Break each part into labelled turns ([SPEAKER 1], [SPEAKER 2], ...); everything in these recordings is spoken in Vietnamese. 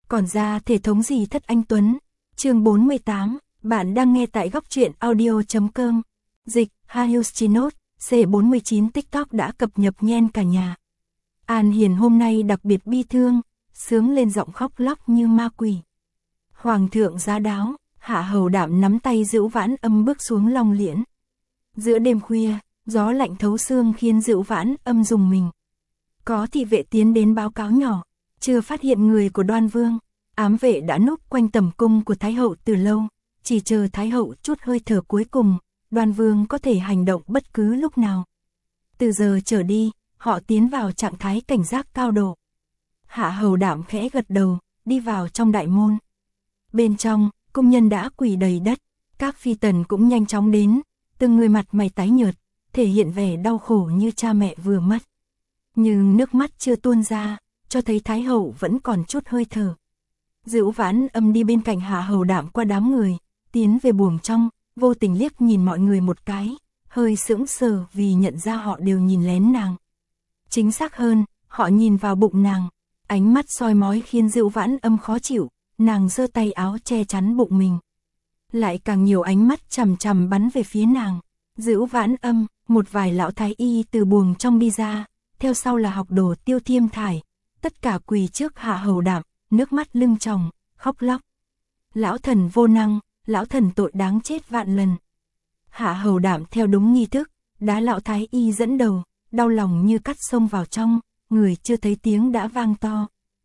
[SPEAKER 1] Còn ra thể thống gì thất anh Tuấn. Chương 48, bạn đang nghe tại góc truyện audio.com. Dịch, Hayustinot, C49 TikTok đã cập nhật nhen cả nhà. An Hiền hôm nay đặc biệt bi thương, sướng lên giọng khóc lóc như ma quỷ. Hoàng thượng giá đáo, Hạ Hầu Đạm nắm tay Dữu Vãn Âm bước xuống Long Liễn. Giữa đêm khuya, gió lạnh thấu xương khiến Dữu Vãn Âm rùng mình. Có thị vệ tiến đến báo cáo nhỏ, chưa phát hiện người của Đoan Vương. Ám vệ đã núp quanh tầm cung của Thái Hậu từ lâu, chỉ chờ Thái Hậu chút hơi thở cuối cùng, Đoan Vương có thể hành động bất cứ lúc nào. Từ giờ trở đi, họ tiến vào trạng thái cảnh giác cao độ. Hạ Hầu Đạm khẽ gật đầu, đi vào trong đại môn. Bên trong, cung nhân đã quỳ đầy đất, các phi tần cũng nhanh chóng đến, từng người mặt mày tái nhợt, thể hiện vẻ đau khổ như cha mẹ vừa mất. Nhưng nước mắt chưa tuôn ra, cho thấy Thái Hậu vẫn còn chút hơi thở. Dữu Vãn Âm đi bên cạnh Hạ Hầu Đạm qua đám người, tiến về buồng trong, vô tình liếc nhìn mọi người một cái, hơi sững sờ vì nhận ra họ đều nhìn lén nàng. Chính xác hơn, họ nhìn vào bụng nàng, ánh mắt soi mói khiến Dữu Vãn Âm khó chịu, nàng giơ tay áo che chắn bụng mình. Lại càng nhiều ánh mắt chằm chằm bắn về phía nàng. Dữu Vãn Âm, một vài lão thái y từ buồng trong đi ra, theo sau là học đồ Tiêu Thiêm Thải, tất cả quỳ trước Hạ Hầu Đạm, nước mắt lưng tròng, khóc lóc. Lão thần vô năng, lão thần tội đáng chết vạn lần. Hạ Hầu Đạm theo đúng nghi thức, đá lão thái y dẫn đầu, đau lòng như cắt xông vào trong, người chưa thấy tiếng đã vang to.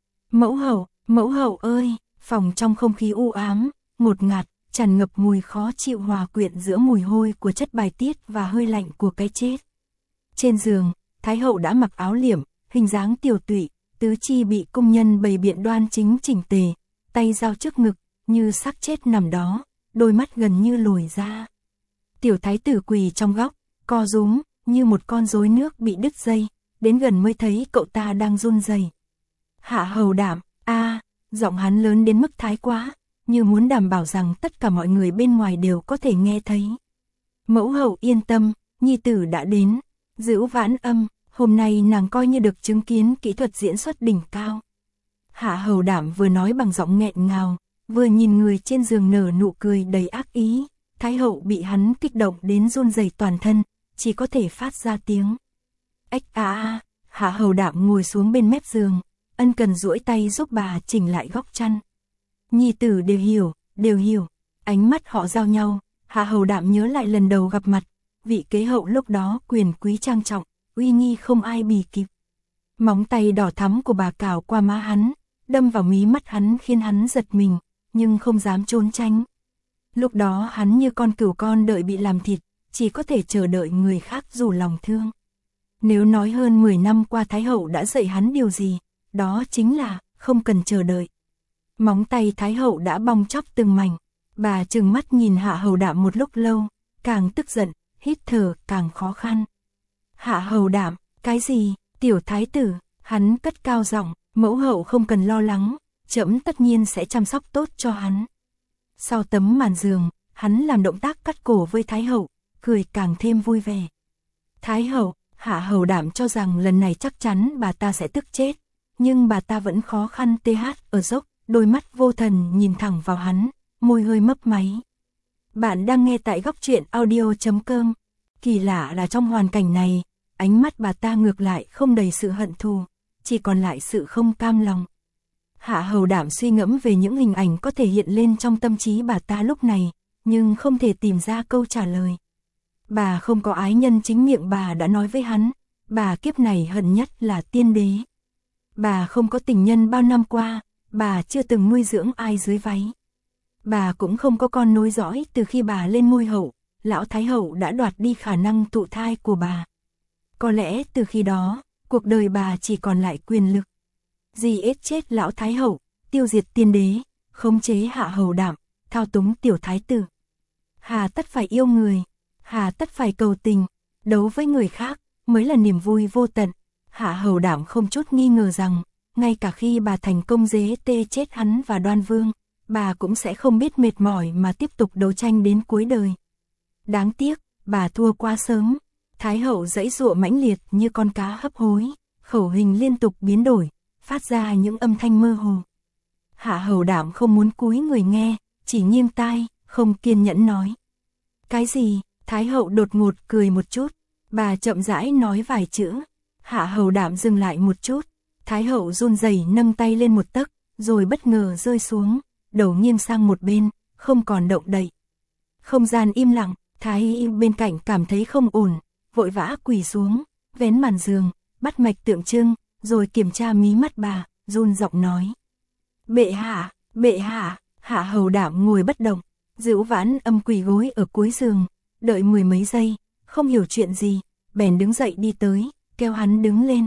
[SPEAKER 1] Mẫu hậu ơi, phòng trong không khí u ám, ngột ngạt, tràn ngập mùi khó chịu hòa quyện giữa mùi hôi của chất bài tiết và hơi lạnh của cái chết. Trên giường, Thái Hậu đã mặc áo liễm, hình dáng tiều tụy, tứ chi bị cung nhân bày biện đoan chính chỉnh tề, tay giao trước ngực, như xác chết nằm đó, đôi mắt gần như lồi ra. Tiểu thái tử quỳ trong góc, co rúm, như một con rối nước bị đứt dây, đến gần mới thấy cậu ta đang run rẩy. Hạ Hầu Đạm, giọng hắn lớn đến mức thái quá, như muốn đảm bảo rằng tất cả mọi người bên ngoài đều có thể nghe thấy. Mẫu hậu yên tâm, nhi tử đã đến. Dữu Vãn Âm, hôm nay nàng coi như được chứng kiến kỹ thuật diễn xuất đỉnh cao. Hạ Hầu Đạm vừa nói bằng giọng nghẹn ngào, vừa nhìn người trên giường nở nụ cười đầy ác ý. Thái Hậu bị hắn kích động đến run rẩy toàn thân, chỉ có thể phát ra tiếng ếch Hạ Hầu Đạm ngồi xuống bên mép giường, ân cần duỗi tay giúp bà chỉnh lại góc chăn. Nhi tử đều hiểu. Ánh mắt họ giao nhau, Hạ Hầu Đạm nhớ lại lần đầu gặp mặt, vị kế hậu lúc đó quyền quý trang trọng, uy nghi không ai bì kịp. Móng tay đỏ thắm của bà cào qua má hắn, đâm vào mí mắt hắn khiến hắn giật mình, nhưng không dám trốn tránh. Lúc đó hắn như con cừu con đợi bị làm thịt, chỉ có thể chờ đợi người khác rủ lòng thương. Nếu nói hơn 10 năm qua Thái Hậu đã dạy hắn điều gì, đó chính là không cần chờ đợi. Móng tay Thái Hậu đã bong chóc từng mảnh, bà trừng mắt nhìn Hạ Hầu Đạm một lúc lâu, càng tức giận, hít thở càng khó khăn. Hạ Hầu Đạm, cái gì, tiểu thái tử, hắn cất cao giọng, mẫu hậu không cần lo lắng, trẫm tất nhiên sẽ chăm sóc tốt cho hắn. Sau tấm màn giường, hắn làm động tác cắt cổ với Thái Hậu, cười càng thêm vui vẻ. Thái Hậu, Hạ Hầu Đạm cho rằng lần này chắc chắn bà ta sẽ tức chết, nhưng bà ta vẫn khó khăn ở dốc, đôi mắt vô thần nhìn thẳng vào hắn, môi hơi mấp máy. Bạn đang nghe tại góc truyện audio.com. Kỳ lạ là trong hoàn cảnh này, ánh mắt bà ta ngược lại không đầy sự hận thù, chỉ còn lại sự không cam lòng. Hạ Hầu Đạm suy ngẫm về những hình ảnh có thể hiện lên trong tâm trí bà ta lúc này, nhưng không thể tìm ra câu trả lời. Bà không có ái nhân, chính miệng bà đã nói với hắn, bà kiếp này hận nhất là tiên đế. Bà không có tình nhân bao năm qua, bà chưa từng nuôi dưỡng ai dưới váy. Bà cũng không có con nối dõi từ khi bà lên ngôi hậu, lão Thái Hậu đã đoạt đi khả năng thụ thai của bà. Có lẽ từ khi đó, cuộc đời bà chỉ còn lại quyền lực. Giết chết lão Thái Hậu, tiêu diệt tiên đế, khống chế Hạ Hầu Đạm, thao túng tiểu thái tử. Hà tất phải yêu người, hà tất phải cầu tình, đấu với người khác mới là niềm vui vô tận. Hạ Hầu Đạm không chút nghi ngờ rằng, ngay cả khi bà thành công chết hắn và Đoan Vương, bà cũng sẽ không biết mệt mỏi mà tiếp tục đấu tranh đến cuối đời. Đáng tiếc, bà thua quá sớm. Thái Hậu giãy giụa mãnh liệt như con cá hấp hối, khẩu hình liên tục biến đổi, phát ra những âm thanh mơ hồ. Hạ Hầu Đạm không muốn cúi người nghe, chỉ nghiêng tai, không kiên nhẫn nói. Cái gì? Thái hậu đột ngột cười một chút, bà chậm rãi nói vài chữ. Hạ Hầu Đạm dừng lại một chút, Thái hậu run rẩy nâng tay lên một tấc, rồi bất ngờ rơi xuống, đầu nghiêng sang một bên, không còn động đậy. Không gian im lặng, Thái y bên cạnh cảm thấy không ổn, vội vã quỳ xuống, vén màn giường, bắt mạch tượng trưng, rồi kiểm tra mí mắt bà, run giọng nói. Bệ hạ, Hạ Hầu Đạm ngồi bất động, Dữu Vãn Âm quỳ gối ở cuối giường, đợi mười mấy giây, không hiểu chuyện gì, bèn đứng dậy đi tới, kéo hắn đứng lên.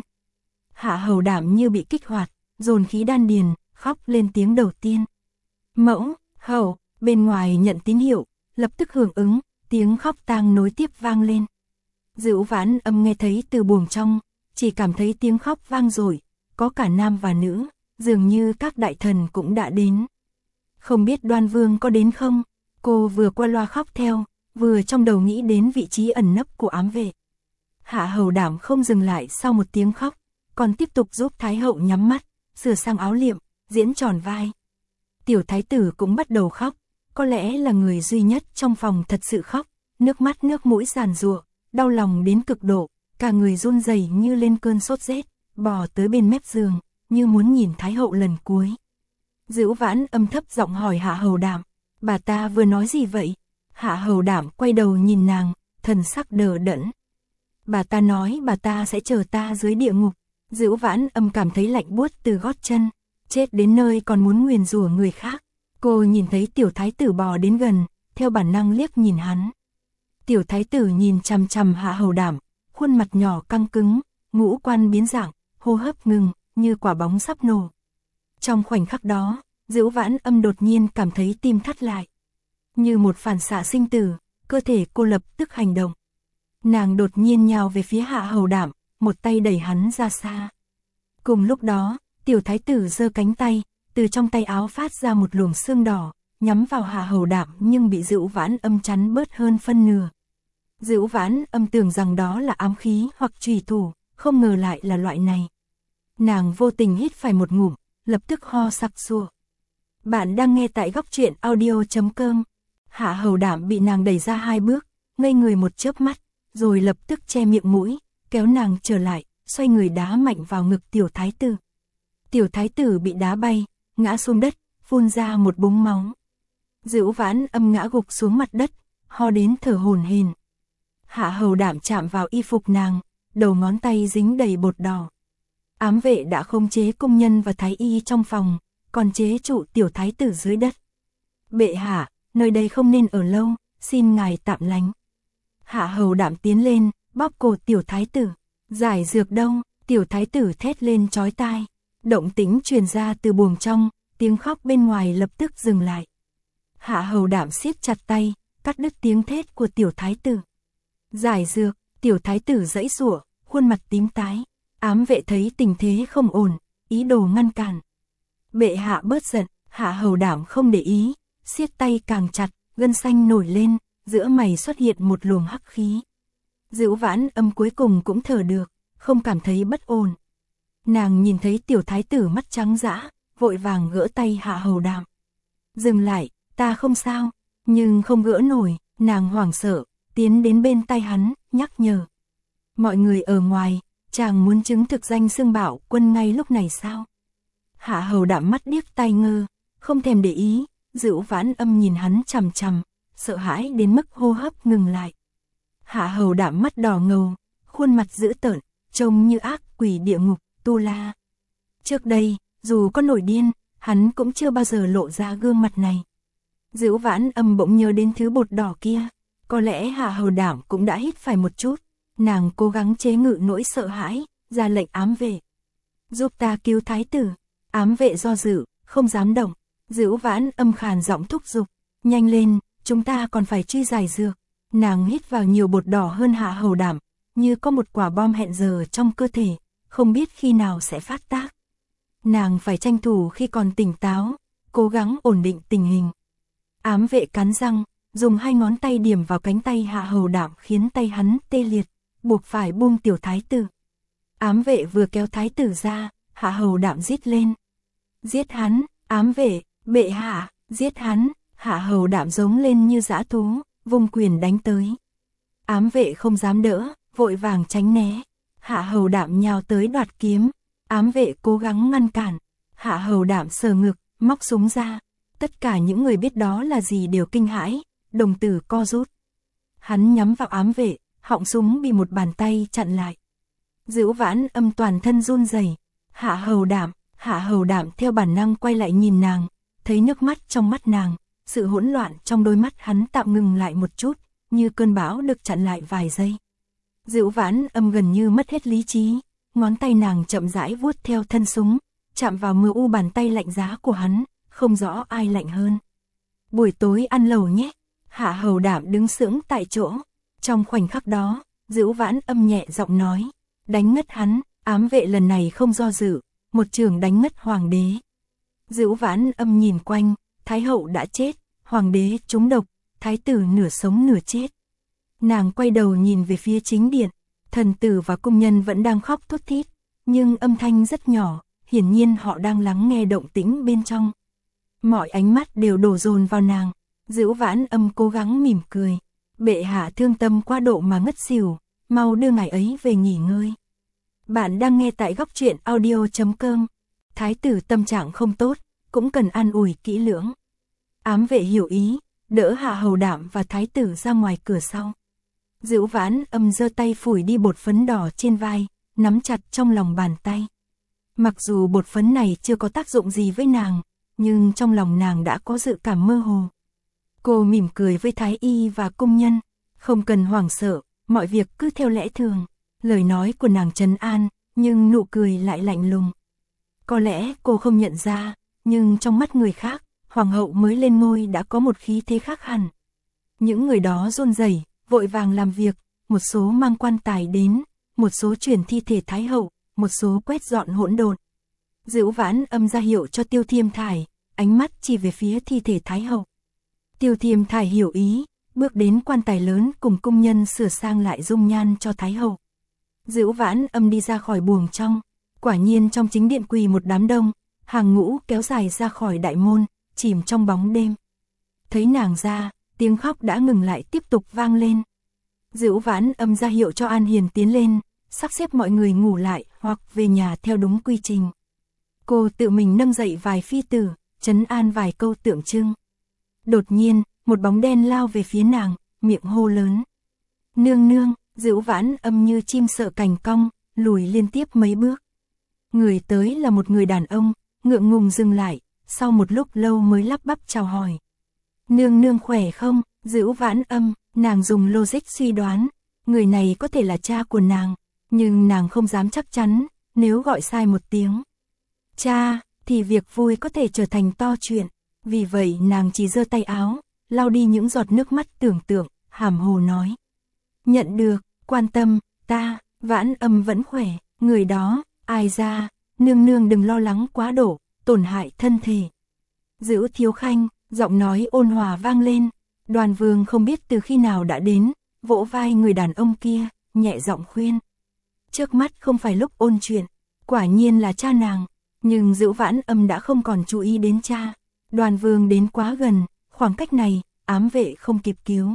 [SPEAKER 1] Hạ Hầu Đạm như bị kích hoạt, dồn khí đan điền, khóc lên tiếng đầu tiên. Mẫu, hậu, bên ngoài nhận tín hiệu, lập tức hưởng ứng, tiếng khóc tang nối tiếp vang lên. Dữu Vãn Âm nghe thấy từ buồng trong, chỉ cảm thấy tiếng khóc vang dội, có cả nam và nữ, dường như các đại thần cũng đã đến. Không biết Đoan Vương có đến không? Cô vừa qua loa khóc theo, vừa trong đầu nghĩ đến vị trí ẩn nấp của ám vệ. Hạ Hầu Đạm không dừng lại sau một tiếng khóc, còn tiếp tục giúp Thái hậu nhắm mắt, sửa sang áo liệm, diễn tròn vai. Tiểu thái tử cũng bắt đầu khóc, có lẽ là người duy nhất trong phòng thật sự khóc, nước mắt nước mũi giàn giụa, đau lòng đến cực độ, cả người run rẩy như lên cơn sốt rét, bò tới bên mép giường, như muốn nhìn Thái hậu lần cuối. Dữu Vãn Âm thấp giọng hỏi Hạ Hầu Đạm, bà ta vừa nói gì vậy? Hạ Hầu Đạm quay đầu nhìn nàng, thần sắc đờ đẫn. Bà ta nói bà ta sẽ chờ ta dưới địa ngục. Dữu Vãn Âm cảm thấy lạnh buốt từ gót chân, chết đến nơi còn muốn nguyền rủa người khác. Cô nhìn thấy tiểu thái tử bò đến gần, theo bản năng liếc nhìn hắn. Tiểu thái tử nhìn chằm chằm Hạ Hầu Đạm, khuôn mặt nhỏ căng cứng, ngũ quan biến dạng, hô hấp ngừng, như quả bóng sắp nổ. Trong khoảnh khắc đó, Dữu Vãn Âm đột nhiên cảm thấy tim thắt lại. Như một phản xạ sinh tử, cơ thể cô lập tức hành động. Nàng đột nhiên nhào về phía Hạ Hầu Đạm, một tay đẩy hắn ra xa. Cùng lúc đó, tiểu thái tử giơ cánh tay, từ trong tay áo phát ra một luồng xương đỏ, nhắm vào Hạ Hầu Đạm nhưng bị Dữu Vãn Âm chắn bớt hơn phân nửa. Dữu Vãn Âm tưởng rằng đó là ám khí hoặc chùy thủ, không ngờ lại là loại này. Nàng vô tình hít phải một ngụm, lập tức ho sặc sụa. Bạn đang nghe tại góc truyện audio.com. Hạ Hầu Đạm bị nàng đẩy ra hai bước, ngây người một chớp mắt, rồi lập tức che miệng mũi, kéo nàng trở lại, xoay người đá mạnh vào ngực tiểu thái tử. Tiểu thái tử bị đá bay, ngã xuống đất, phun ra một búng máu. Dữu Vãn Âm ngã gục xuống mặt đất, ho đến thở hổn hển. Hạ Hầu Đạm chạm vào y phục nàng, đầu ngón tay dính đầy bột đỏ. Ám vệ đã khống chế công nhân và thái y trong phòng, còn chế trụ tiểu thái tử dưới đất. Bệ hạ, nơi đây không nên ở lâu, xin ngài tạm lánh. Hạ Hầu Đạm tiến lên, bóp cổ tiểu thái tử. Giải dược đâu? Tiểu thái tử thét lên chói tai. Động tĩnh truyền ra từ buồng trong, tiếng khóc bên ngoài lập tức dừng lại. Hạ Hầu Đạm siết chặt tay, cắt đứt tiếng thét của tiểu thái tử. Giải dược, tiểu thái tử giãy giụa, khuôn mặt tím tái. Ám vệ thấy tình thế không ổn, ý đồ ngăn cản. Bệ hạ bớt giận, Hạ Hầu Đạm không để ý, siết tay càng chặt, gân xanh nổi lên, giữa mày xuất hiện một luồng hắc khí. Dữu Vãn Âm cuối cùng cũng thở được, không cảm thấy bất ổn. Nàng nhìn thấy tiểu thái tử mắt trắng dã, vội vàng gỡ tay Hạ Hầu Đạm. Dừng lại, ta không sao, nhưng không gỡ nổi, nàng hoảng sợ, tiến đến bên tay hắn, nhắc nhở. Mọi người ở ngoài, chàng muốn chứng thực danh xưng Bảo Quân ngay lúc này sao? Hạ Hầu Đạm mắt điếc tai ngơ, không thèm để ý, Dữu Vãn Âm nhìn hắn chằm chằm, sợ hãi đến mức hô hấp ngừng lại. Hạ Hầu Đạm mắt đỏ ngầu, khuôn mặt dữ tợn, trông như ác quỷ địa ngục, tu la. Trước đây, dù có nổi điên, hắn cũng chưa bao giờ lộ ra gương mặt này. Dữu Vãn Âm bỗng nhớ đến thứ bột đỏ kia, có lẽ Hạ Hầu Đạm cũng đã hít phải một chút. Nàng cố gắng chế ngự nỗi sợ hãi, ra lệnh ám vệ. Giúp ta cứu thái tử. Ám vệ do dự, không dám động. Dữu Vãn Âm khàn giọng thúc giục. Nhanh lên, chúng ta còn phải truy giải dược. Nàng hít vào nhiều bột đỏ hơn Hạ Hầu Đạm, như có một quả bom hẹn giờ trong cơ thể, không biết khi nào sẽ phát tác. Nàng phải tranh thủ khi còn tỉnh táo, cố gắng ổn định tình hình. Ám vệ cắn răng, dùng hai ngón tay điểm vào cánh tay Hạ Hầu Đạm khiến tay hắn tê liệt, buộc phải buông tiểu thái tử. Ám vệ vừa kéo thái tử ra, Hạ Hầu Đạm rít lên. Giết hắn, Ám vệ, bệ hạ, giết hắn. Hạ Hầu Đạm giống lên như dã thú, vung quyền đánh tới. Ám vệ không dám đỡ, vội vàng tránh né. Hạ Hầu Đạm nhào tới đoạt kiếm. Ám vệ cố gắng ngăn cản. Hạ Hầu Đạm sờ ngực, móc súng ra. Tất cả những người biết đó là gì đều kinh hãi, đồng tử co rút. Hắn nhắm vào ám vệ, họng súng bị một bàn tay chặn lại. Dữu Vãn Âm toàn thân run rẩy. Hạ Hầu Đạm theo bản năng quay lại nhìn nàng, thấy nước mắt trong mắt nàng, sự hỗn loạn trong đôi mắt hắn tạm ngừng lại một chút, như cơn bão được chặn lại vài giây. Dữu Vãn Âm gần như mất hết lý trí, ngón tay nàng chậm rãi vuốt theo thân súng, chạm vào mờ u bàn tay lạnh giá của hắn, không rõ ai lạnh hơn. Buổi tối ăn lẩu nhé. Hạ Hầu Đạm đứng sững tại chỗ. Trong khoảnh khắc đó, Dữu Vãn Âm nhẹ giọng nói, đánh ngất hắn. Ám vệ lần này không do dự, một chưởng đánh ngất hoàng đế. Dữu Vãn Âm nhìn quanh, thái hậu đã chết, hoàng đế trúng độc, thái tử nửa sống nửa chết. Nàng quay đầu nhìn về phía chính điện, thần tử và cung nhân vẫn đang khóc thút thít, nhưng âm thanh rất nhỏ, hiển nhiên họ đang lắng nghe động tĩnh bên trong. Mọi ánh mắt đều đổ dồn vào nàng. Dữu Vãn Âm cố gắng mỉm cười. Bệ hạ thương tâm quá độ mà ngất xỉu, mau đưa ngài ấy về nghỉ ngơi. Bạn đang nghe tại góc truyện audio.com. Thái tử tâm trạng không tốt, cũng cần an ủi kỹ lưỡng. Ám vệ hiểu ý, đỡ Hạ Hầu Đạm và thái tử ra ngoài cửa sau. Dữu Vãn Âm giơ tay phủi đi bột phấn đỏ trên vai, nắm chặt trong lòng bàn tay. Mặc dù bột phấn này chưa có tác dụng gì với nàng, nhưng trong lòng nàng đã có dự cảm mơ hồ. Cô mỉm cười với thái y và cung nhân, không cần hoảng sợ, mọi việc cứ theo lẽ thường. Lời nói của nàng trấn an, nhưng nụ cười lại lạnh lùng. Có lẽ cô không nhận ra, nhưng trong mắt người khác, hoàng hậu mới lên ngôi đã có một khí thế khác hẳn. Những người đó run rẩy, vội vàng làm việc, một số mang quan tài đến, một số chuyển thi thể thái hậu, một số quét dọn hỗn độn. Dữu Vãn Âm ra hiệu cho Tiêu Thiêm Thải, ánh mắt chỉ về phía thi thể thái hậu. Tiêu Thiêm Thải hiểu ý, bước đến quan tài lớn cùng cung nhân sửa sang lại dung nhan cho thái hậu. Dữu Vãn Âm đi ra khỏi buồng trong, quả nhiên trong chính điện quỳ một đám đông, hàng ngũ kéo dài ra khỏi đại môn, chìm trong bóng đêm. Thấy nàng ra, tiếng khóc đã ngừng lại tiếp tục vang lên. Dữu Vãn Âm ra hiệu cho An Hiền tiến lên, sắp xếp mọi người ngủ lại hoặc về nhà theo đúng quy trình. Cô tự mình nâng dậy vài phi tử, trấn an vài câu tượng trưng. Đột nhiên, một bóng đen lao về phía nàng, miệng hô lớn. Nương nương. Dữu Vãn Âm như chim sợ cành cong, lùi liên tiếp mấy bước. Người tới là một người đàn ông, ngượng ngùng dừng lại, sau một lúc lâu mới lắp bắp chào hỏi. Nương nương khỏe không? Dữu Vãn Âm, nàng dùng logic suy đoán, người này có thể là cha của nàng, nhưng nàng không dám chắc chắn, nếu gọi sai một tiếng cha, thì việc vui có thể trở thành to chuyện. Vì vậy nàng chỉ giơ tay áo, lau đi những giọt nước mắt tưởng tượng, hàm hồ nói. Nhận được, quan tâm, ta, Vãn Âm vẫn khỏe, người đó, ai ra, nương nương đừng lo lắng quá độ, tổn hại thân thể. Dữu Thiếu Khanh, giọng nói ôn hòa vang lên, Đoàn Vương không biết từ khi nào đã đến, vỗ vai người đàn ông kia, nhẹ giọng khuyên. Trước mắt không phải lúc ôn chuyện, quả nhiên là cha nàng, nhưng Dữu Vãn Âm đã không còn chú ý đến cha. Đoàn Vương đến quá gần, khoảng cách này, ám vệ không kịp cứu.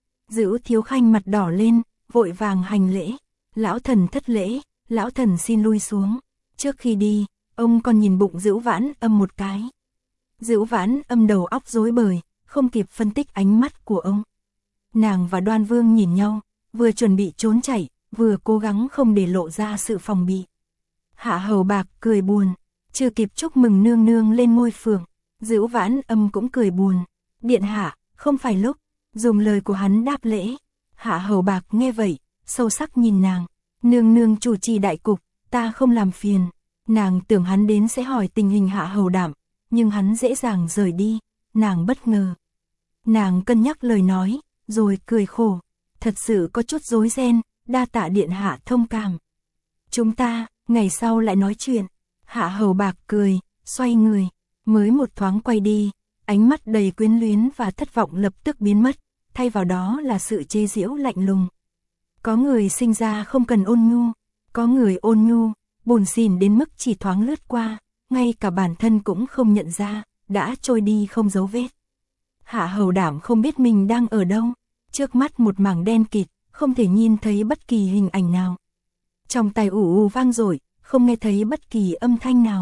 [SPEAKER 1] Dữu Thiếu Khanh mặt đỏ lên, vội vàng hành lễ. Lão thần thất lễ, lão thần xin lui xuống. Trước khi đi, ông còn nhìn bụng Dữu Vãn Âm một cái. Dữu Vãn Âm đầu óc rối bời, không kịp phân tích ánh mắt của ông. Nàng và Đoan Vương nhìn nhau, vừa chuẩn bị trốn chạy, vừa cố gắng không để lộ ra sự phòng bị. Hạ Hầu Bạc cười buồn, chưa kịp chúc mừng nương nương lên ngôi phượng. Dữu Vãn Âm cũng cười buồn. Điện hạ, không phải lúc. Dùng lời của hắn đáp lễ. Hạ Hầu Bạc nghe vậy, sâu sắc nhìn nàng. Nương nương chủ trì đại cục, ta không làm phiền. Nàng tưởng hắn đến sẽ hỏi tình hình Hạ Hầu Đạm, nhưng hắn dễ dàng rời đi. Nàng bất ngờ. Nàng cân nhắc lời nói, rồi cười khổ. Thật sự có chút rối ren, đa tạ điện hạ thông cảm. Chúng ta, ngày sau lại nói chuyện. Hạ Hầu Bạc cười, xoay người, mới một thoáng quay đi. Ánh mắt đầy quyến luyến và thất vọng lập tức biến mất, thay vào đó là sự chế giễu lạnh lùng. Có người sinh ra không cần ôn nhu, có người ôn nhu, buồn xỉn đến mức chỉ thoáng lướt qua, ngay cả bản thân cũng không nhận ra, đã trôi đi không dấu vết. Hạ Hầu Đảm không biết mình đang ở đâu, trước mắt một mảng đen kịt, không thể nhìn thấy bất kỳ hình ảnh nào. Trong tai ù ù vang dội, không nghe thấy bất kỳ âm thanh nào.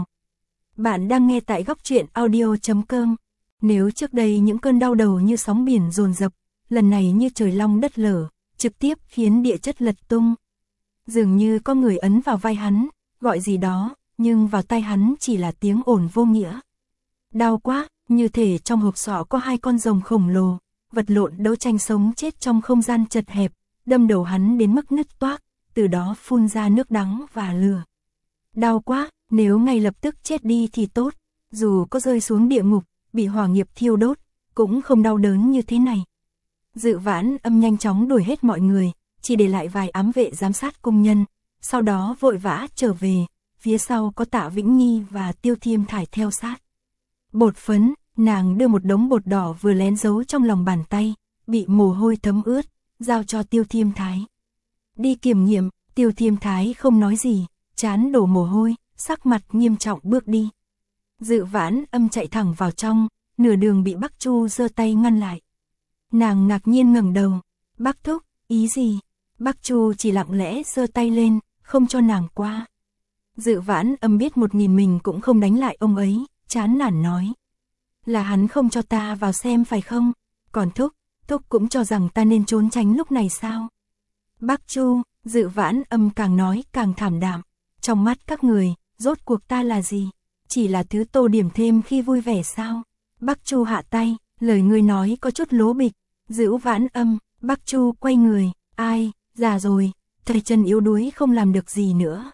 [SPEAKER 1] Bạn đang nghe tại góc truyện audio.com. Nếu trước đây những cơn đau đầu như sóng biển dồn dập, lần này như trời long đất lở, trực tiếp khiến địa chất lật tung. Dường như có người ấn vào vai hắn, gọi gì đó, nhưng vào tai hắn chỉ là tiếng ồn vô nghĩa. Đau quá, như thể trong hộp sọ có hai con rồng khổng lồ, vật lộn đấu tranh sống chết trong không gian chật hẹp, đâm đầu hắn đến mức nứt toác, từ đó phun ra nước đắng và lửa. Đau quá, nếu ngay lập tức chết đi thì tốt, dù có rơi xuống địa ngục, bị hỏa nghiệp thiêu đốt, cũng không đau đớn như thế này. Dự Vãn Âm nhanh chóng đuổi hết mọi người, chỉ để lại vài ám vệ giám sát cung nhân, sau đó vội vã trở về, phía sau có Tạ Vĩnh Nhi và Tiêu Thiêm Thải theo sát. Bột phấn, nàng đưa một đống bột đỏ vừa lén giấu trong lòng bàn tay, bị mồ hôi thấm ướt, giao cho Tiêu Thiêm Thái. Đi kiểm nghiệm, Tiêu Thiêm Thái không nói gì, trán đổ mồ hôi, sắc mặt nghiêm trọng bước đi. Dự Vãn Âm chạy thẳng vào trong, nửa đường bị Bắc Chu giơ tay ngăn lại. Nàng ngạc nhiên ngẩng đầu, Bắc thúc, ý gì? Bắc Chu chỉ lặng lẽ giơ tay lên, không cho nàng qua. Dự Vãn Âm biết 1000 mình cũng không đánh lại ông ấy, chán nản nói. Là hắn không cho ta vào xem phải không? Còn thúc cũng cho rằng ta nên trốn tránh lúc này sao? Bắc Chu, Dự Vãn Âm càng nói càng thảm đạm. Trong mắt các người, rốt cuộc ta là gì? Chỉ là thứ tô điểm thêm khi vui vẻ sao? Bắc Chu hạ tay, lời ngươi nói có chút lố bịch. Dự Vãn Âm, Bắc Chu quay người, ai, già rồi, tay chân yếu đuối không làm được gì nữa.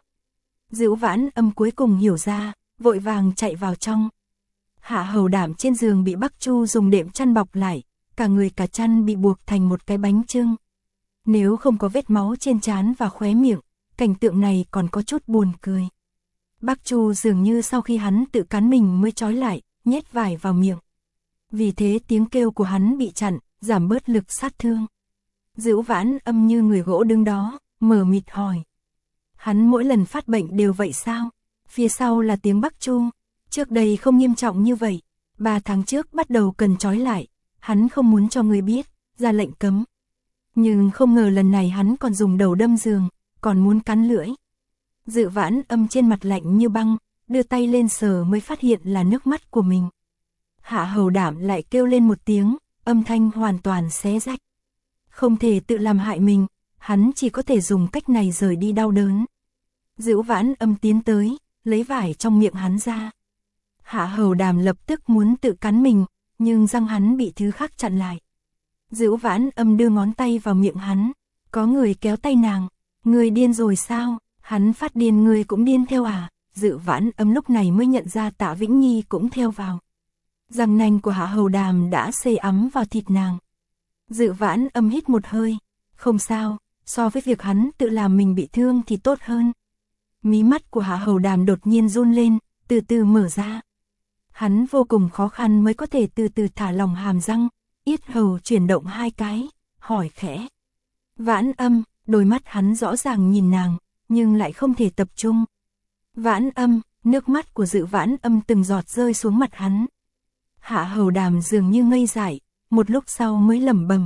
[SPEAKER 1] Dự Vãn Âm cuối cùng hiểu ra, vội vàng chạy vào trong. Hạ Hầu Đảm trên giường bị Bắc Chu dùng đệm chăn bọc lại, cả người cả chăn bị buộc thành một cái bánh chưng. Nếu không có vết máu trên trán và khóe miệng, cảnh tượng này còn có chút buồn cười. Bắc Chu dường như sau khi hắn tự cắn mình mới trói lại, nhét vải vào miệng. Vì thế tiếng kêu của hắn bị chặn, giảm bớt lực sát thương. Dự Vãn Âm như người gỗ đứng đó, mờ mịt hỏi. Hắn mỗi lần phát bệnh đều vậy sao? Phía sau là tiếng Bắc Chu. Trước đây không nghiêm trọng như vậy. 3 tháng trước bắt đầu cần trói lại. Hắn không muốn cho người biết, ra lệnh cấm. Nhưng không ngờ lần này hắn còn dùng đầu đâm giường, còn muốn cắn lưỡi. Dự Vãn Âm trên mặt lạnh như băng, đưa tay lên sờ mới phát hiện là nước mắt của mình. Hạ Hầu Đảm lại kêu lên một tiếng, âm thanh hoàn toàn xé rách. Không thể tự làm hại mình, hắn chỉ có thể dùng cách này rời đi đau đớn. Dự Vãn Âm tiến tới, lấy vải trong miệng hắn ra. Hạ Hầu Đàm lập tức muốn tự cắn mình, nhưng răng hắn bị thứ khác chặn lại. Dự Vãn Âm đưa ngón tay vào miệng hắn, có người kéo tay nàng, người điên rồi sao, hắn phát điên người cũng điên theo à? Dự Vãn Âm lúc này mới nhận ra Tạ Vĩnh Nhi cũng theo vào. Răng nanh của Hạ Hầu Đàm đã sê ấm vào thịt nàng. Dự Vãn Âm hít một hơi, không sao, so với việc hắn tự làm mình bị thương thì tốt hơn. Mí mắt của Hạ Hầu Đàm đột nhiên run lên, từ từ mở ra. Hắn vô cùng khó khăn mới có thể từ từ thả lỏng hàm răng, yết hầu chuyển động 2 cái, hỏi khẽ. Vãn Âm, đôi mắt hắn rõ ràng nhìn nàng, nhưng lại không thể tập trung. Vãn Âm, nước mắt của Dự Vãn Âm từng giọt rơi xuống mặt hắn. Hạ Hầu Đàm dường như ngây dại, một lúc sau mới lẩm bẩm.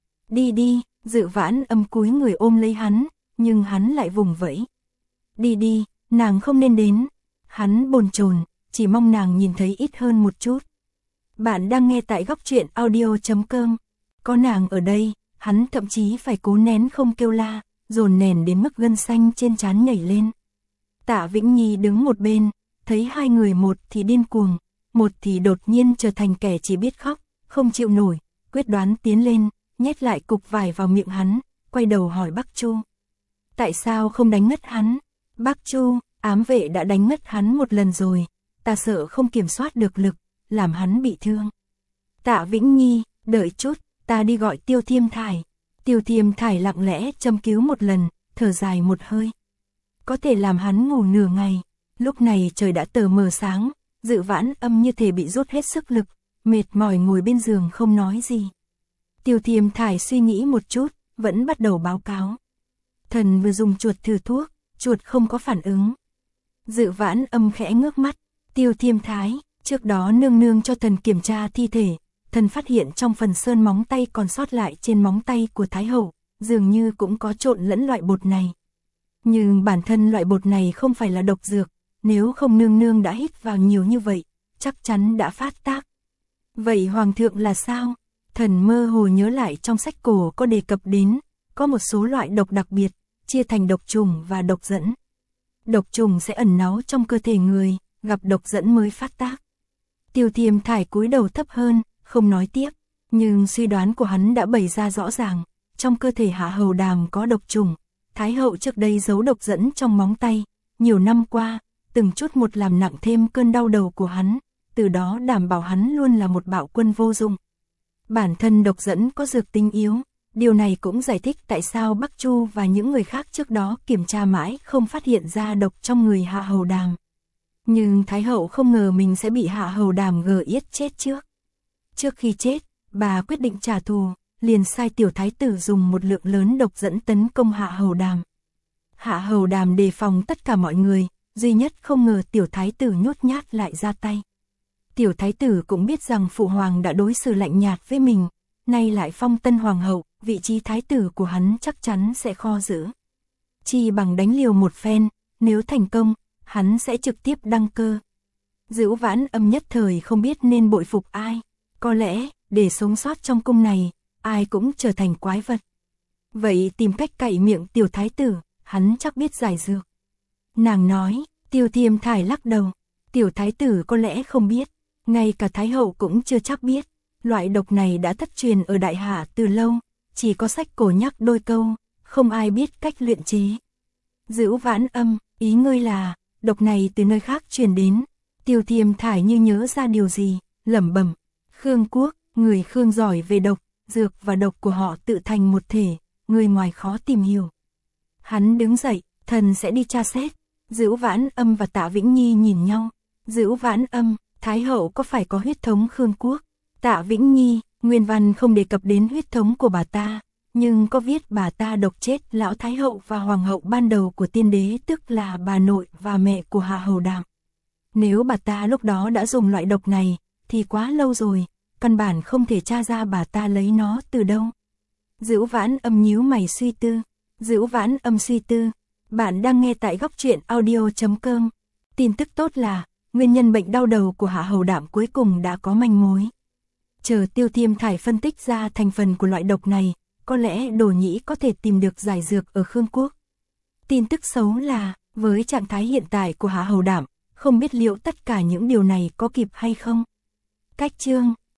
[SPEAKER 1] Đi đi, Dự Vãn Âm cúi người ôm lấy hắn, nhưng hắn lại vùng vẫy. Đi đi, nàng không nên đến. Hắn bồn chồn, chỉ mong nàng nhìn thấy ít hơn một chút. Bạn đang nghe tại góc truyện audio.com. Có nàng ở đây, hắn thậm chí phải cố nén không kêu la, dồn nén đến mức gân xanh trên trán nhảy lên. Tạ Vĩnh Nhi đứng một bên, thấy hai người một thì điên cuồng, một thì đột nhiên trở thành kẻ chỉ biết khóc, không chịu nổi, quyết đoán tiến lên, nhét lại cục vải vào miệng hắn, quay đầu hỏi Bắc Chu. Tại sao không đánh ngất hắn? Bắc Chu, ám vệ đã đánh ngất hắn một lần rồi, ta sợ không kiểm soát được lực, làm hắn bị thương. Tạ Vĩnh Nhi, đợi chút, ta đi gọi Tiêu Thiêm Thải. Tiêu Thiêm Thải lặng lẽ châm cứu một lần, thở dài một hơi. Có thể làm hắn ngủ nửa ngày. Lúc này trời đã tờ mờ sáng, Dự Vãn Âm như thể bị rút hết sức lực, mệt mỏi ngồi bên giường không nói gì. Tiêu Thiêm Thải suy nghĩ một chút, vẫn bắt đầu báo cáo. Thần vừa dùng chuột thử thuốc, chuột không có phản ứng. Dự Vãn Âm khẽ ngước mắt, Tiêu Thiêm Thái, trước đó nương nương cho thần kiểm tra thi thể, thần phát hiện trong phần sơn móng tay còn sót lại trên móng tay của Thái hậu, dường như cũng có trộn lẫn loại bột này. Nhưng bản thân loại bột này không phải là độc dược, nếu không nương nương đã hít vào nhiều như vậy, chắc chắn đã phát tác. Vậy hoàng thượng là sao? Thần mơ hồ nhớ lại trong sách cổ có đề cập đến, có một số loại độc đặc biệt, chia thành độc trùng và độc dẫn. Độc trùng sẽ ẩn náu trong cơ thể người, gặp độc dẫn mới phát tác. Tiêu Thiêm Thải cúi đầu thấp hơn, không nói tiếp, nhưng suy đoán của hắn đã bày ra rõ ràng, trong cơ thể Hạ Hầu Đàm có độc trùng, Thái hậu trước đây giấu độc dẫn trong móng tay, nhiều năm qua, từng chút một làm nặng thêm cơn đau đầu của hắn, từ đó đảm bảo hắn luôn là một bạo quân vô dụng. Bản thân độc dẫn có dược tính yếu, điều này cũng giải thích tại sao Bắc Chu và những người khác trước đó kiểm tra mãi không phát hiện ra độc trong người Hạ Hầu Đàm. Nhưng Thái hậu không ngờ mình sẽ bị Hạ Hầu Đàm gờ yết chết trước. Trước khi chết, bà quyết định trả thù, liền sai tiểu thái tử dùng một lượng lớn độc dẫn tấn công Hạ Hầu Đàm. Hạ Hầu Đàm đề phòng tất cả mọi người, duy nhất không ngờ tiểu thái tử nhút nhát lại ra tay. Tiểu thái tử cũng biết rằng phụ hoàng đã đối xử lạnh nhạt với mình, nay lại phong tân hoàng hậu, vị trí thái tử của hắn chắc chắn sẽ kho giữ. Chi bằng đánh liều một phen, nếu thành công, hắn sẽ trực tiếp đăng cơ. Dữu Vãn Âm nhất thời không biết nên bội phục ai, có lẽ, để sống sót trong cung này, ai cũng trở thành quái vật. Vậy tìm cách cạy miệng tiểu thái tử, hắn chắc biết giải dược. Nàng nói, Tiêu Thiêm Thải lắc đầu, tiểu thái tử có lẽ không biết, ngay cả thái hậu cũng chưa chắc biết, loại độc này đã thất truyền ở Đại Hạ từ lâu, chỉ có sách cổ nhắc đôi câu, không ai biết cách luyện chế. Dữu Vãn Âm, ý ngươi là, độc này từ nơi khác truyền đến. Tiêu Thiêm Thải như nhớ ra điều gì, lẩm bẩm, Khương quốc, người Khương giỏi về độc, dược và độc của họ tự thành một thể, người ngoài khó tìm hiểu. Hắn đứng dậy, thần sẽ đi tra xét. Dữu Vãn Âm và Tạ Vĩnh Nhi nhìn nhau. Dữu Vãn Âm, Thái hậu có phải có huyết thống Khương quốc? Tạ Vĩnh Nhi, nguyên văn không đề cập đến huyết thống của bà ta, nhưng có viết bà ta độc chết lão Thái hậu và hoàng hậu ban đầu của tiên đế, tức là bà nội và mẹ của Hạ Hầu Đàm. Nếu bà ta lúc đó đã dùng loại độc này, thì quá lâu rồi, căn bản không thể tra ra bà ta lấy nó từ đâu. Dữu Vãn Âm nhíu mày suy tư. Dữu Vãn Âm suy tư. Bạn đang nghe tại góc truyện audio.com. Tin tức tốt là, nguyên nhân bệnh đau đầu của Hạ Hầu Đàm cuối cùng đã có manh mối. Chờ Tiêu Thiêm Thải phân tích ra thành phần của loại độc này, có lẽ Đồ Nhĩ có thể tìm được giải dược ở Khương quốc. Tin tức xấu là, với trạng thái hiện tại của Hạ Hầu Đàm, không biết liệu tất cả những điều này có kịp hay không. Cách chương